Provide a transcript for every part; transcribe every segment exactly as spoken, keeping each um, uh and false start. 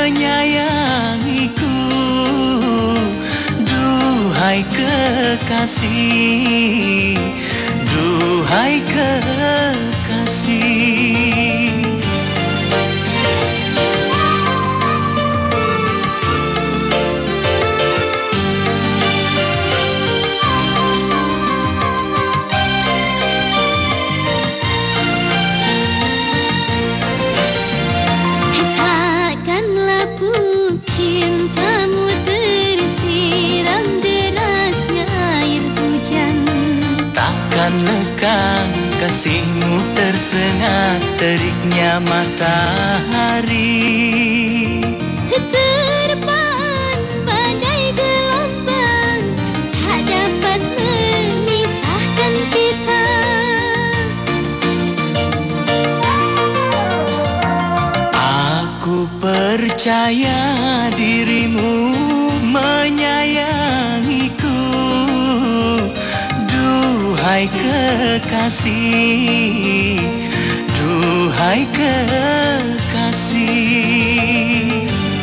menyayangiku. Duhai kekasih, duhai kekasih. Cintamu tersiram derasnya air hujan. Takkan lekang kasihmu tersengat teriknya matahari. Terpaan badai gelombang tak dapat memisahkan kita. Aku percaya dirimu menyayangiku. Duhai kekasih, duhai kekasih.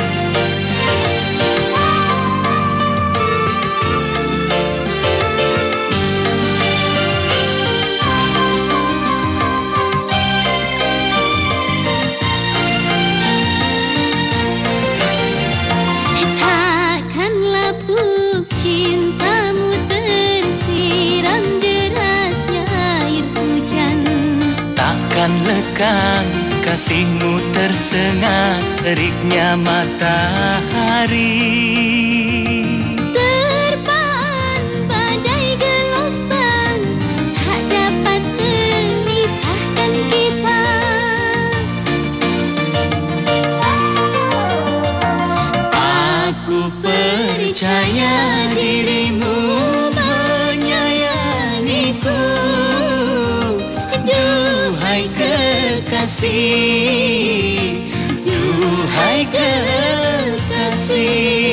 Cintamu tersiram derasnya air hujan. Takkan lekang kasihmu tersengat teriknya matahari. Terpaan badai gelombang tak dapat memisahkan kita. Aku percaya dirimu menyayangiku. Duhai kekasih, duhai kekasih.